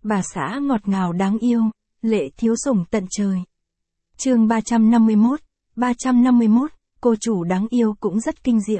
bà xã ngọt ngào đáng yêu, lệ thiếu sủng tận trời. Chương 351, cô chủ đáng yêu cũng rất kinh diễm.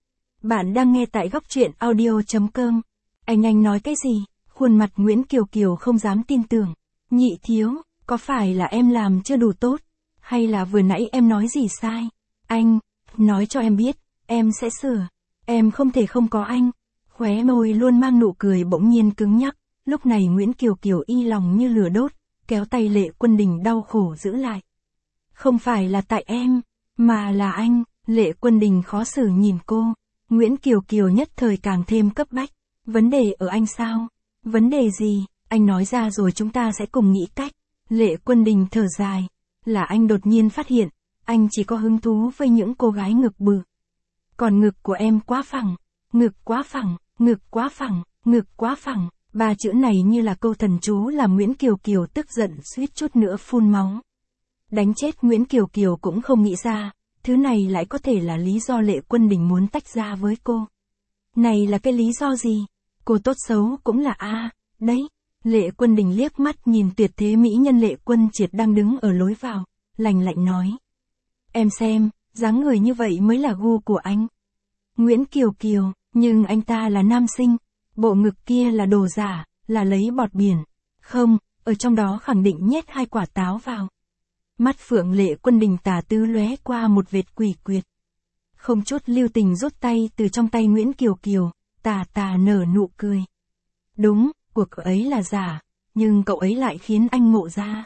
Bạn đang nghe tại góc truyện audio.com. Anh nói cái gì? Khuôn mặt Nguyễn Kiều Kiều không dám tin tưởng. Nhị thiếu, có phải là em làm chưa đủ tốt? Hay là vừa nãy em nói gì sai? Anh, nói cho em biết, em sẽ sửa. Em không thể không có anh. Khóe môi luôn mang nụ cười bỗng nhiên cứng nhắc. Lúc này Nguyễn Kiều Kiều y lòng như lửa đốt, kéo tay Lệ Quân Đình đau khổ giữ lại. Không phải là tại em, mà là anh. Lệ Quân Đình khó xử nhìn cô. Nguyễn Kiều Kiều nhất thời càng thêm cấp bách. Vấn đề ở anh sao? Vấn đề gì? Anh nói ra rồi chúng ta sẽ cùng nghĩ cách. Lệ Quân Đình thở dài. Là anh đột nhiên phát hiện, anh chỉ có hứng thú với những cô gái ngực bự. Còn ngực của em quá phẳng, ngực quá phẳng, ngực quá phẳng, ngực quá phẳng. Ba chữ này như là câu thần chú làm Nguyễn Kiều Kiều tức giận suýt chút nữa phun máu. Đánh chết Nguyễn Kiều Kiều cũng không nghĩ ra, thứ này lại có thể là lý do Lệ Quân Đình muốn tách ra với cô. Này là cái lý do gì? Cô tốt xấu cũng là đấy. Lệ Quân Đình liếc mắt nhìn tuyệt thế mỹ nhân Lệ Quân Triệt đang đứng ở lối vào, lạnh lạnh nói. Em xem, dáng người như vậy mới là gu của anh. Nguyễn Kiều Kiều, nhưng anh ta là nam sinh, bộ ngực kia là đồ giả, là lấy bọt biển. Không, ở trong đó khẳng định nhét 2 quả táo vào. Mắt phượng Lệ Quân Đình tà tư lóe qua một vệt quỷ quyệt. Không chút lưu tình rút tay từ trong tay Nguyễn Kiều Kiều, tà nở nụ cười. Đúng, cuộc ấy là giả, nhưng cậu ấy lại khiến anh ngộ ra.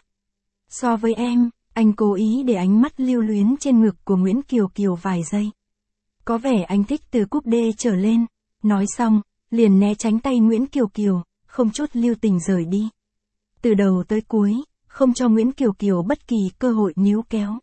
So với em, anh cố ý để ánh mắt lưu luyến trên ngực của Nguyễn Kiều Kiều vài giây. Có vẻ anh thích từ cúp D trở lên. Nói xong, liền né tránh tay Nguyễn Kiều Kiều, không chút lưu tình rời đi. Từ đầu tới cuối, không cho Nguyễn Kiều Kiều bất kỳ cơ hội níu kéo.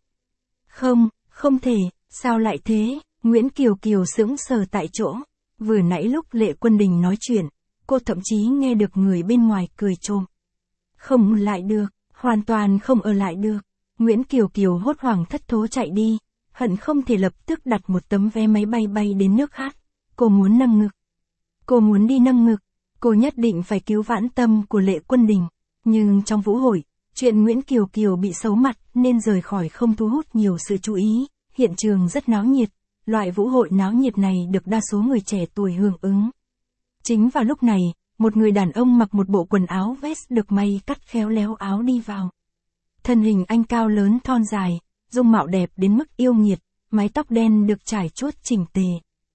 Không thể, sao lại thế? Nguyễn Kiều Kiều sững sờ tại chỗ. Vừa nãy lúc Lệ Quân Đình nói chuyện, cô thậm chí nghe được người bên ngoài cười trộm. Không lại được, hoàn toàn không ở lại được. Nguyễn Kiều Kiều hốt hoảng thất thố chạy đi, hận không thể lập tức đặt một tấm vé máy bay bay đến nước khác. Cô muốn nâng ngực. Cô muốn đi nâng ngực. Cô nhất định phải cứu vãn tâm của Lệ Quân Đình. Nhưng trong vũ hội, chuyện Nguyễn Kiều Kiều bị xấu mặt nên rời khỏi không thu hút nhiều sự chú ý. Hiện trường rất náo nhiệt. Loại vũ hội náo nhiệt này được đa số người trẻ tuổi hưởng ứng. Chính vào lúc này, một người đàn ông mặc một bộ quần áo vest được may cắt khéo léo áo đi vào. Thân hình anh cao lớn thon dài, dung mạo đẹp đến mức yêu nghiệt, mái tóc đen được trải chuốt chỉnh tề.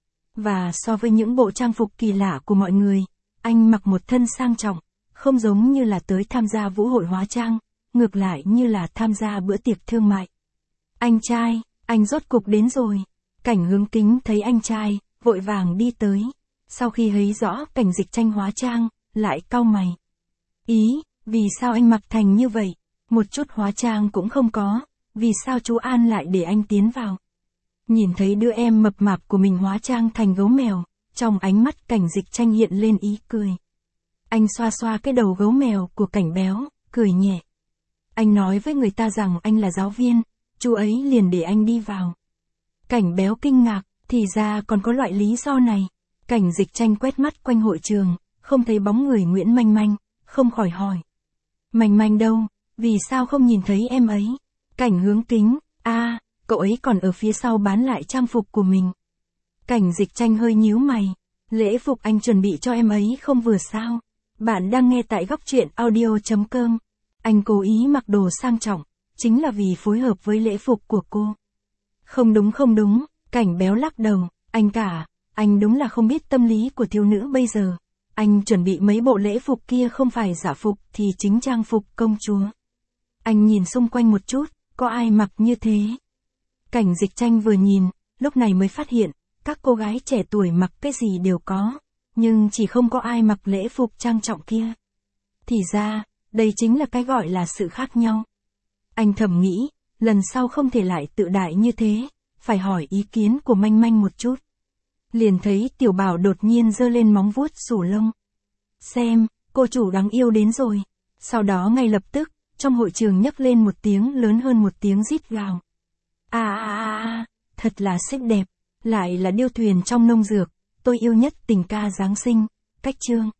Và so với những bộ trang phục kỳ lạ của mọi người, anh mặc một thân sang trọng, không giống như là tới tham gia vũ hội hóa trang, ngược lại như là tham gia bữa tiệc thương mại. Anh trai, anh rốt cục đến rồi. Cảnh Hướng Kính thấy anh trai, vội vàng đi tới. Sau khi thấy rõ Cảnh Dịch Tranh hóa trang, lại cau mày. Vì sao anh mặc thành như vậy? Một chút hóa trang cũng không có, vì sao chú An lại để anh tiến vào? Nhìn thấy đứa em mập mạp của mình hóa trang thành gấu mèo, trong ánh mắt Cảnh Dịch Tranh hiện lên ý cười. Anh xoa xoa cái đầu gấu mèo của Cảnh Béo, cười nhẹ. Anh nói với người ta rằng anh là giáo viên, chú ấy liền để anh đi vào. Cảnh Béo kinh ngạc, thì ra còn có loại lý do này. Cảnh Dịch Tranh quét mắt quanh hội trường, không thấy bóng người Nguyễn Manh Manh, không khỏi hỏi. Manh Manh đâu, vì sao không nhìn thấy em ấy? Cảnh Hướng Kính, cậu ấy còn ở phía sau bán lại trang phục của mình. Cảnh Dịch Tranh hơi nhíu mày, lễ phục anh chuẩn bị cho em ấy không vừa sao? Bạn đang nghe tại góc truyện audio.com. Anh cố ý mặc đồ sang trọng, chính là vì phối hợp với lễ phục của cô. Không đúng, Cảnh Béo lắc đầu, anh đúng là không biết tâm lý của thiếu nữ bây giờ. Anh chuẩn bị mấy bộ lễ phục kia không phải giả phục thì chính trang phục công chúa. Anh nhìn xung quanh một chút, có ai mặc như thế? Cảnh Dịch Tranh vừa nhìn, lúc này mới phát hiện, các cô gái trẻ tuổi mặc cái gì đều có, nhưng chỉ không có ai mặc lễ phục trang trọng kia. Thì ra, đây chính là cái gọi là sự khác nhau. Anh thầm nghĩ, lần sau không thể lại tự đại như thế, phải hỏi ý kiến của Manh Manh một chút. Liền thấy Tiểu Bảo đột nhiên giơ lên móng vuốt sủ lông. Xem, cô chủ đáng yêu đến rồi. Sau đó ngay lập tức, trong hội trường nhấc lên một tiếng lớn hơn một tiếng rít gào. Thật là xinh đẹp, lại là điêu thuyền trong nông dược, tôi yêu nhất tình ca Giáng sinh, cách chương.